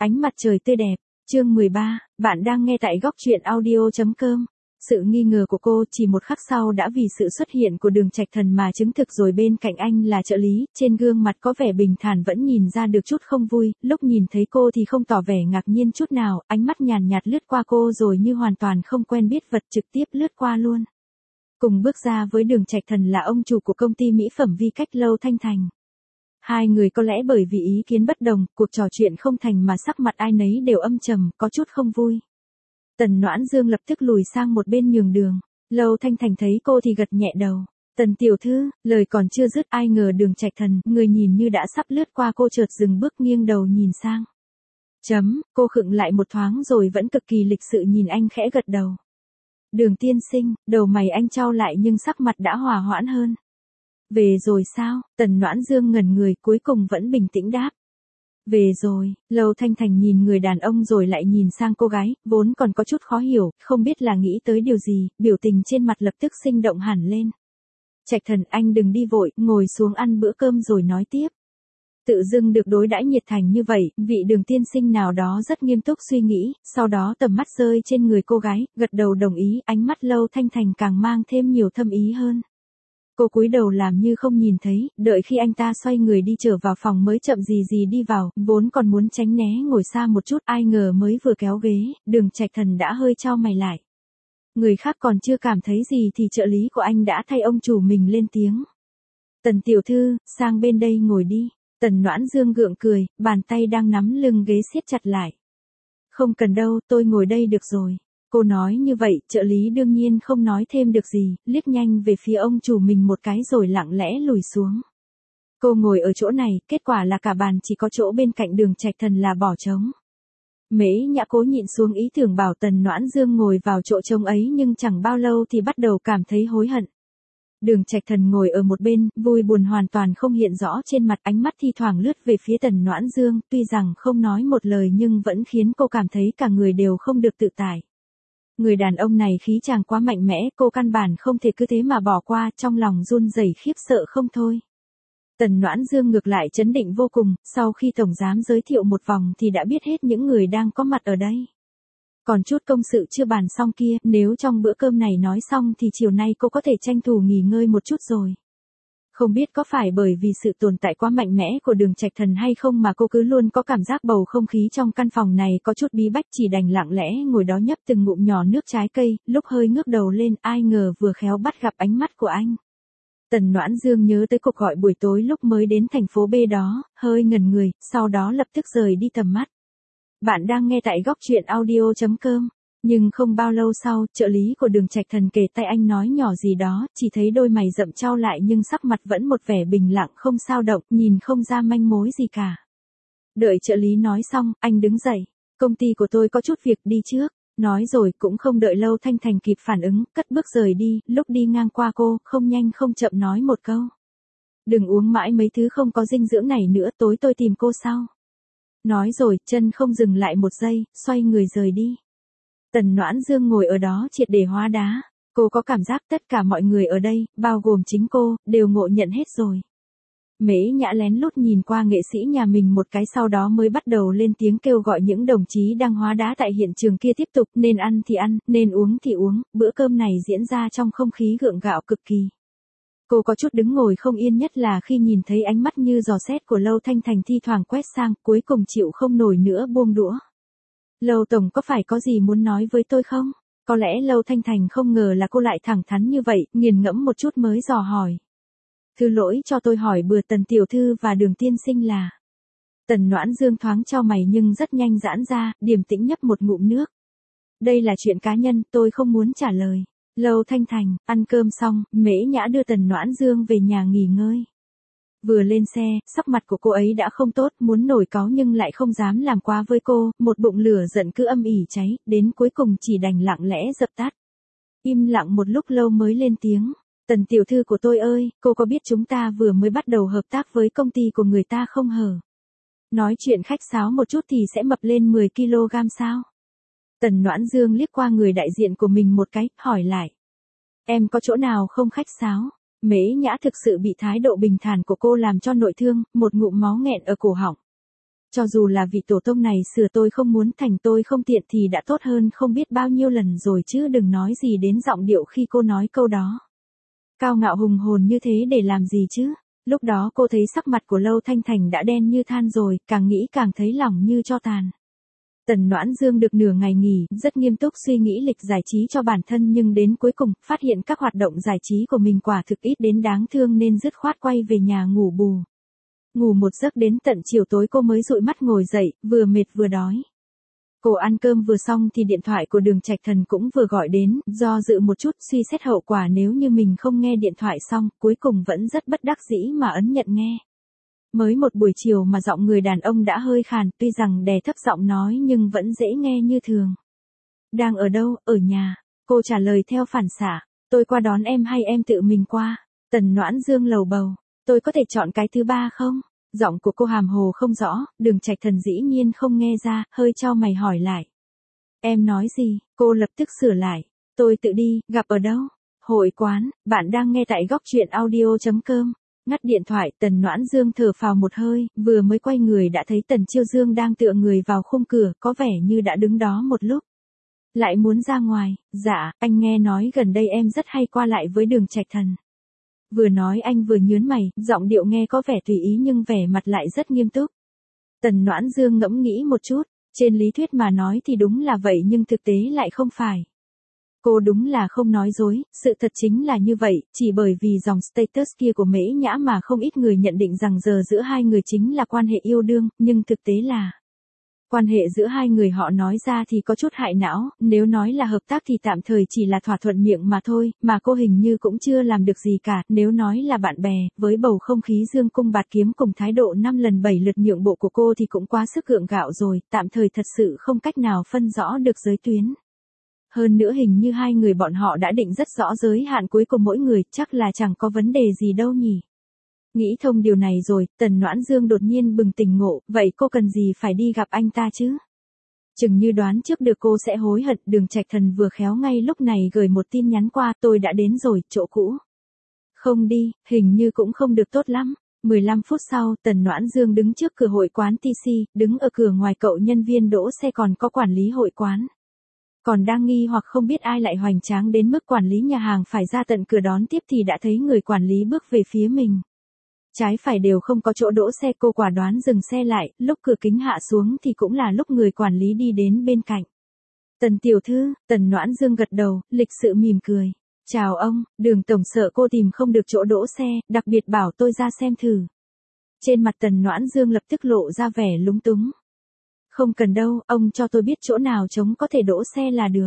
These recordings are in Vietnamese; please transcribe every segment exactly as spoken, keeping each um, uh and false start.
Ánh mặt trời tươi đẹp. Chương mười ba, bạn đang nghe tại góc truyện audio chấm com. Sự nghi ngờ của cô chỉ một khắc sau đã vì sự xuất hiện của Đường Trạch Thần mà chứng thực rồi. Bên cạnh anh là trợ lý, trên gương mặt có vẻ bình thản vẫn nhìn ra được chút không vui, lúc nhìn thấy cô thì không tỏ vẻ ngạc nhiên chút nào, ánh mắt nhàn nhạt lướt qua cô rồi như hoàn toàn không quen biết vật trực tiếp lướt qua luôn. Cùng bước ra với Đường Trạch Thần là ông chủ của công ty mỹ phẩm Vi Cách Lâu Thanh Thành. Hai người có lẽ bởi vì ý kiến bất đồng, cuộc trò chuyện không thành mà sắc mặt ai nấy đều âm trầm, có chút không vui. Tần Noãn Dương lập tức lùi sang một bên nhường đường. Lâu Thanh Thành thấy cô thì gật nhẹ đầu. Tần tiểu thư, lời còn chưa dứt ai ngờ Đường Trạch Thần, người nhìn như đã sắp lướt qua cô chợt dừng bước nghiêng đầu nhìn sang. Chấm, cô khựng lại một thoáng rồi vẫn cực kỳ lịch sự nhìn anh khẽ gật đầu. Đường tiên sinh, đầu mày anh chau lại nhưng sắc mặt đã hòa hoãn hơn. Về rồi sao? Tần Noãn Dương ngẩn người cuối cùng vẫn bình tĩnh đáp. Về rồi, Lâu Thanh Thành nhìn người đàn ông rồi lại nhìn sang cô gái, vốn còn có chút khó hiểu, không biết là nghĩ tới điều gì, biểu tình trên mặt lập tức sinh động hẳn lên. Trạch Thần, anh đừng đi vội, ngồi xuống ăn bữa cơm rồi nói tiếp. Tự dưng được đối đãi nhiệt thành như vậy, vị Đường tiên sinh nào đó rất nghiêm túc suy nghĩ, sau đó tầm mắt rơi trên người cô gái, gật đầu đồng ý, ánh mắt Lâu Thanh Thành càng mang thêm nhiều thâm ý hơn. Cô cúi đầu làm như không nhìn thấy, đợi khi anh ta xoay người đi trở vào phòng mới chậm gì gì đi vào, vốn còn muốn tránh né ngồi xa một chút, ai ngờ mới vừa kéo ghế, Đường Trạch Thần đã hơi chau mày lại. Người khác còn chưa cảm thấy gì thì trợ lý của anh đã thay ông chủ mình lên tiếng. Tần tiểu thư, sang bên đây ngồi đi. Tần Noãn Dương gượng cười, bàn tay đang nắm lưng ghế siết chặt lại. Không cần đâu, tôi ngồi đây được rồi. Cô nói như vậy, trợ lý đương nhiên không nói thêm được gì, liếc nhanh về phía ông chủ mình một cái rồi lặng lẽ lùi xuống. Cô ngồi ở chỗ này, kết quả là cả bàn chỉ có chỗ bên cạnh Đường Trạch Thần là bỏ trống. Mễ Nhã cố nhịn xuống ý tưởng bảo Tần Noãn Dương ngồi vào chỗ trống ấy nhưng chẳng bao lâu thì bắt đầu cảm thấy hối hận. Đường Trạch Thần ngồi ở một bên, vui buồn hoàn toàn không hiện rõ trên mặt, ánh mắt thi thoảng lướt về phía Tần Noãn Dương, tuy rằng không nói một lời nhưng vẫn khiến cô cảm thấy cả người đều không được tự tại. Người đàn ông này khí chàng quá mạnh mẽ, cô căn bản không thể cứ thế mà bỏ qua, trong lòng run rẩy khiếp sợ không thôi. Tần Noãn Dương ngược lại trấn định vô cùng, sau khi tổng giám giới thiệu một vòng thì đã biết hết những người đang có mặt ở đây. Còn chút công sự chưa bàn xong kia, nếu trong bữa cơm này nói xong thì chiều nay cô có thể tranh thủ nghỉ ngơi một chút rồi. Không biết có phải bởi vì sự tồn tại quá mạnh mẽ của Đường Trạch Thần hay không mà cô cứ luôn có cảm giác bầu không khí trong căn phòng này có chút bí bách, chỉ đành lặng lẽ ngồi đó nhấp từng ngụm nhỏ nước trái cây, lúc hơi ngước đầu lên ai ngờ vừa khéo bắt gặp ánh mắt của anh. Tần Noãn Dương nhớ tới cuộc gọi buổi tối lúc mới đến thành phố B đó, hơi ngẩn người, sau đó lập tức rời đi tầm mắt. Bạn đang nghe tại góc truyện audio chấm com. Nhưng không bao lâu sau, trợ lý của Đường Trạch Thần kề tay anh nói nhỏ gì đó, chỉ thấy đôi mày rậm chau lại nhưng sắc mặt vẫn một vẻ bình lặng không sao động, nhìn không ra manh mối gì cả. Đợi trợ lý nói xong, anh đứng dậy. Công ty của tôi có chút việc đi trước. Nói rồi cũng không đợi Lâu Thanh Thành kịp phản ứng, cất bước rời đi, lúc đi ngang qua cô, không nhanh không chậm nói một câu. Đừng uống mãi mấy thứ không có dinh dưỡng này nữa, tối tôi tìm cô sau. Nói rồi, chân không dừng lại một giây, xoay người rời đi. Tần Noãn Dương ngồi ở đó triệt để hóa đá. Cô có cảm giác tất cả mọi người ở đây, bao gồm chính cô, đều ngộ nhận hết rồi. Mễ Nhã lén lút nhìn qua nghệ sĩ nhà mình một cái sau đó mới bắt đầu lên tiếng kêu gọi những đồng chí đang hóa đá tại hiện trường kia tiếp tục, nên ăn thì ăn, nên uống thì uống, bữa cơm này diễn ra trong không khí gượng gạo cực kỳ. Cô có chút đứng ngồi không yên nhất là khi nhìn thấy ánh mắt như giò xét của Lâu Thanh Thành thi thoảng quét sang, cuối cùng chịu không nổi nữa buông đũa. Lâu tổng có phải có gì muốn nói với tôi không? Có lẽ Lâu Thanh Thành không ngờ là cô lại thẳng thắn như vậy, nghiền ngẫm một chút mới dò hỏi. Thứ lỗi cho tôi hỏi bừa Tần tiểu thư và Đường tiên sinh là. Tần Noãn Dương thoáng chau mày nhưng rất nhanh giãn ra, điềm tĩnh nhấp một ngụm nước. Đây là chuyện cá nhân, tôi không muốn trả lời. Lâu Thanh Thành, ăn cơm xong, Mễ Nhã đưa Tần Noãn Dương về nhà nghỉ ngơi. Vừa lên xe, sắc mặt của cô ấy đã không tốt, muốn nổi cáu nhưng lại không dám làm quá với cô, một bụng lửa giận cứ âm ỉ cháy, đến cuối cùng chỉ đành lặng lẽ dập tắt. Im lặng một lúc lâu mới lên tiếng. Tần tiểu thư của tôi ơi, cô có biết chúng ta vừa mới bắt đầu hợp tác với công ty của người ta không hờ? Nói chuyện khách sáo một chút thì sẽ mập lên mười ki lô gam sao? Tần Noãn Dương liếc qua người đại diện của mình một cái, hỏi lại. Em có chỗ nào không khách sáo? Mễ Nhã thực sự bị thái độ bình thản của cô làm cho nội thương, một ngụm máu nghẹn ở cổ họng. Cho dù là vị tổ tông này sửa tôi không muốn thành tôi không tiện thì đã tốt hơn không biết bao nhiêu lần rồi chứ đừng nói gì đến giọng điệu khi cô nói câu đó. Cao ngạo hùng hồn như thế để làm gì chứ? Lúc đó cô thấy sắc mặt của Lâu Thanh Thành đã đen như than rồi, càng nghĩ càng thấy lòng như tro tàn. Tần Noãn Dương được nửa ngày nghỉ, rất nghiêm túc suy nghĩ lịch giải trí cho bản thân nhưng đến cuối cùng, phát hiện các hoạt động giải trí của mình quả thực ít đến đáng thương nên dứt khoát quay về nhà ngủ bù. Ngủ một giấc đến tận chiều tối cô mới dụi mắt ngồi dậy, vừa mệt vừa đói. Cô ăn cơm vừa xong thì điện thoại của Đường Trạch Thần cũng vừa gọi đến, do dự một chút suy xét hậu quả nếu như mình không nghe điện thoại xong, cuối cùng vẫn rất bất đắc dĩ mà ấn nhận nghe. Mới một buổi chiều mà giọng người đàn ông đã hơi khàn, tuy rằng đè thấp giọng nói nhưng vẫn dễ nghe như thường. Đang ở đâu, ở nhà? Cô trả lời theo phản xạ, tôi qua đón em hay em tự mình qua? Tần Noãn Dương lầu bầu, tôi có thể chọn cái thứ ba không? Giọng của cô hàm hồ không rõ, Đường Trạch Thần dĩ nhiên không nghe ra, hơi chau mày hỏi lại. Em nói gì? Cô lập tức sửa lại. Tôi tự đi, gặp ở đâu? Hội quán, bạn đang nghe tại góc truyện audio chấm com. Ngắt điện thoại, Tần Noãn Dương thở phào một hơi, vừa mới quay người đã thấy Tần Chiêu Dương đang tựa người vào khung cửa, có vẻ như đã đứng đó một lúc. Lại muốn ra ngoài, dạ, anh nghe nói gần đây em rất hay qua lại với Đường Trạch Thần. Vừa nói anh vừa nhớn mày, giọng điệu nghe có vẻ tùy ý nhưng vẻ mặt lại rất nghiêm túc. Tần Noãn Dương ngẫm nghĩ một chút, trên lý thuyết mà nói thì đúng là vậy nhưng thực tế lại không phải. Cô đúng là không nói dối, sự thật chính là như vậy, chỉ bởi vì dòng status kia của Mễ Nhã mà không ít người nhận định rằng giờ giữa hai người chính là quan hệ yêu đương, nhưng thực tế là quan hệ giữa hai người họ nói ra thì có chút hại não, nếu nói là hợp tác thì tạm thời chỉ là thỏa thuận miệng mà thôi, mà cô hình như cũng chưa làm được gì cả, nếu nói là bạn bè, với bầu không khí dương cung bạt kiếm cùng thái độ năm lần bảy lượt nhượng bộ của cô thì cũng quá sức gượng gạo rồi, tạm thời thật sự không cách nào phân rõ được giới tuyến. Hơn nữa hình như hai người bọn họ đã định rất rõ giới hạn cuối của mỗi người, chắc là chẳng có vấn đề gì đâu nhỉ. Nghĩ thông điều này rồi, Tần Noãn Dương đột nhiên bừng tỉnh ngộ, vậy cô cần gì phải đi gặp anh ta chứ? Chừng như đoán trước được cô sẽ hối hận, Đường Trạch Thần vừa khéo ngay lúc này gửi một tin nhắn qua, tôi đã đến rồi, chỗ cũ. Không đi, hình như cũng không được tốt lắm. mười lăm phút sau, Tần Noãn Dương đứng trước cửa hội quán tê xê, đứng ở cửa ngoài cậu nhân viên đỗ xe còn có quản lý hội quán. Còn đang nghi hoặc không biết ai lại hoành tráng đến mức quản lý nhà hàng phải ra tận cửa đón tiếp thì đã thấy người quản lý bước về phía mình. Trái phải đều không có chỗ đỗ xe, cô quả đoán dừng xe lại, lúc cửa kính hạ xuống thì cũng là lúc người quản lý đi đến bên cạnh. Tần tiểu thư, Tần Noãn Dương gật đầu, lịch sự mỉm cười. Chào ông, Đường tổng sợ cô tìm không được chỗ đỗ xe, đặc biệt bảo tôi ra xem thử. Trên mặt Tần Noãn Dương lập tức lộ ra vẻ lúng túng. Không cần đâu, ông cho tôi biết chỗ nào trống có thể đỗ xe là được.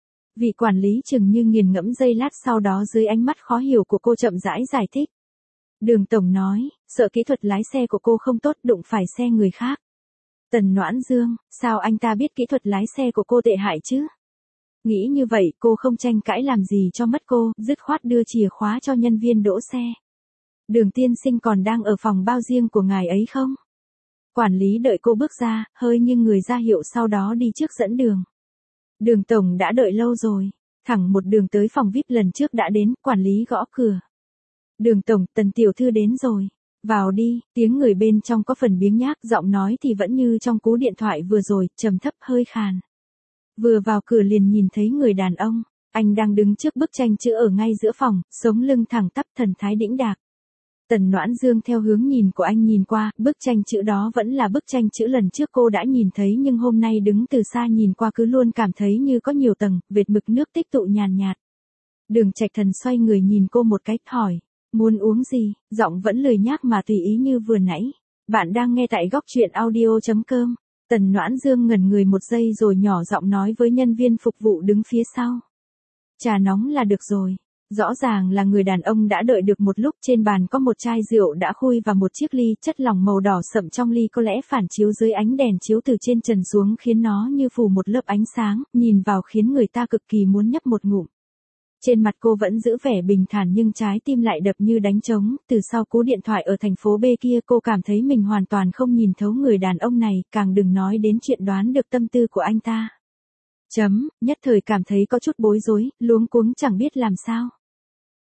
Vị quản lý chừng như nghiền ngẫm giây lát, sau đó dưới ánh mắt khó hiểu của cô chậm rãi giải thích. Đường tổng nói, sợ kỹ thuật lái xe của cô không tốt, đụng phải xe người khác. Tần Noãn Dương, sao anh ta biết kỹ thuật lái xe của cô tệ hại chứ? Nghĩ như vậy, cô không tranh cãi làm gì cho mất cô, dứt khoát đưa chìa khóa cho nhân viên đỗ xe. Đường tiên sinh còn đang ở phòng bao riêng của ngài ấy không? Quản lý đợi cô bước ra, hơi nghiêng người ra hiệu sau đó đi trước dẫn đường. Đường tổng đã đợi lâu rồi, thẳng một đường tới phòng vi ai pi lần trước đã đến, quản lý gõ cửa. Đường tổng, Tần tiểu thư đến rồi. Vào đi, tiếng người bên trong có phần biếng nhác, giọng nói thì vẫn như trong cú điện thoại vừa rồi, trầm thấp hơi khàn. Vừa vào cửa liền nhìn thấy người đàn ông, anh đang đứng trước bức tranh chữ ở ngay giữa phòng, sống lưng thẳng tắp, thần thái đĩnh đạc. Tần Noãn Dương theo hướng nhìn của anh nhìn qua, bức tranh chữ đó vẫn là bức tranh chữ lần trước cô đã nhìn thấy nhưng hôm nay đứng từ xa nhìn qua cứ luôn cảm thấy như có nhiều tầng, vệt mực nước tích tụ nhàn nhạt. Đường Trạch Thần xoay người nhìn cô một cách, hỏi, muốn uống gì, giọng vẫn lười nhác mà tùy ý như vừa nãy. Bạn đang nghe tại góc truyện audio chấm com. Tần Noãn Dương ngẩn người một giây rồi nhỏ giọng nói với nhân viên phục vụ đứng phía sau. Trà nóng là được rồi. Rõ ràng là người đàn ông đã đợi được một lúc, trên bàn có một chai rượu đã khui và một chiếc ly, chất lỏng màu đỏ sậm trong ly có lẽ phản chiếu dưới ánh đèn chiếu từ trên trần xuống khiến nó như phủ một lớp ánh sáng, nhìn vào khiến người ta cực kỳ muốn nhấp một ngụm. Trên mặt cô vẫn giữ vẻ bình thản nhưng trái tim lại đập như đánh trống, từ sau cú điện thoại ở thành phố B kia cô cảm thấy mình hoàn toàn không nhìn thấu người đàn ông này, càng đừng nói đến chuyện đoán được tâm tư của anh ta. Chấm, nhất thời cảm thấy có chút bối rối, luống cuống chẳng biết làm sao.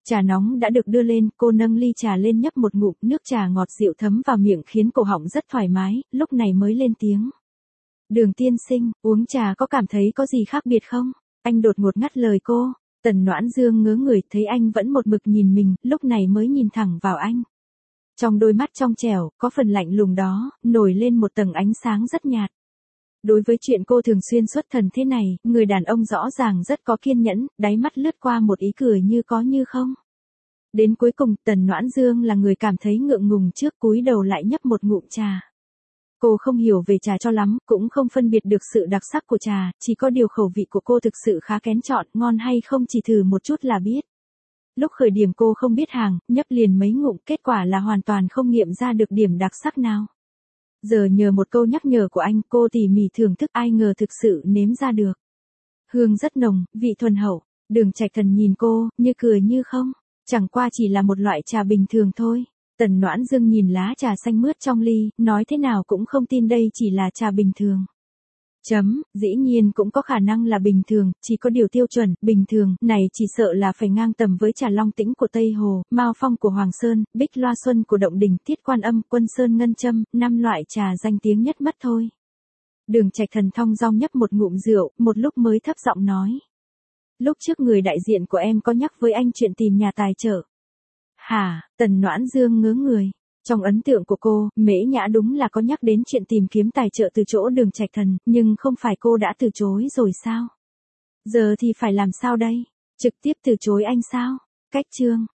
Trà nóng đã được đưa lên, cô nâng ly trà lên nhấp một ngụm, nước trà ngọt dịu thấm vào miệng khiến cổ họng rất thoải mái, lúc này mới lên tiếng. Đường tiên sinh, uống trà có cảm thấy có gì khác biệt không? Anh đột ngột ngắt lời cô. Tần Noãn Dương ngớ người, thấy anh vẫn một mực nhìn mình, lúc này mới nhìn thẳng vào anh. Trong đôi mắt trong trẻo, có phần lạnh lùng đó, nổi lên một tầng ánh sáng rất nhạt. Đối với chuyện cô thường xuyên xuất thần thế này, người đàn ông rõ ràng rất có kiên nhẫn, đáy mắt lướt qua một ý cười như có như không. Đến cuối cùng, Tần Noãn Dương là người cảm thấy ngượng ngùng trước, cúi đầu lại nhấp một ngụm trà. Cô không hiểu về trà cho lắm, cũng không phân biệt được sự đặc sắc của trà, chỉ có điều khẩu vị của cô thực sự khá kén chọn, ngon hay không chỉ thử một chút là biết. Lúc khởi điểm cô không biết hàng, nhấp liền mấy ngụm, kết quả là hoàn toàn không nghiệm ra được điểm đặc sắc nào. Giờ nhờ một câu nhắc nhở của anh, cô tỉ mỉ thưởng thức, ai ngờ thực sự nếm ra được. Hương rất nồng, vị thuần hậu. Đường Trạch Thần nhìn cô, như cười như không. Chẳng qua chỉ là một loại trà bình thường thôi. Tần Noãn Dương nhìn lá trà xanh mướt trong ly, nói thế nào cũng không tin đây chỉ là trà bình thường. Chấm, dĩ nhiên cũng có khả năng là bình thường, chỉ có điều tiêu chuẩn, bình thường, này chỉ sợ là phải ngang tầm với trà Long Tĩnh của Tây Hồ, Mao Phong của Hoàng Sơn, Bích Loa Xuân của Động Đình, Thiết Quan Âm, Quân Sơn Ngân Châm, năm loại trà danh tiếng nhất mất thôi. Đường Trạch Thần thong dong nhấp một ngụm rượu, một lúc mới thấp giọng nói. Lúc trước người đại diện của em có nhắc với anh chuyện tìm nhà tài trợ. Hả, Tần Noãn Dương ngớ người. Trong ấn tượng của cô, Mễ Nhã đúng là có nhắc đến chuyện tìm kiếm tài trợ từ chỗ Đường Trạch Thần, nhưng không phải cô đã từ chối rồi sao? Giờ thì phải làm sao đây? Trực tiếp từ chối anh sao? Cách chương.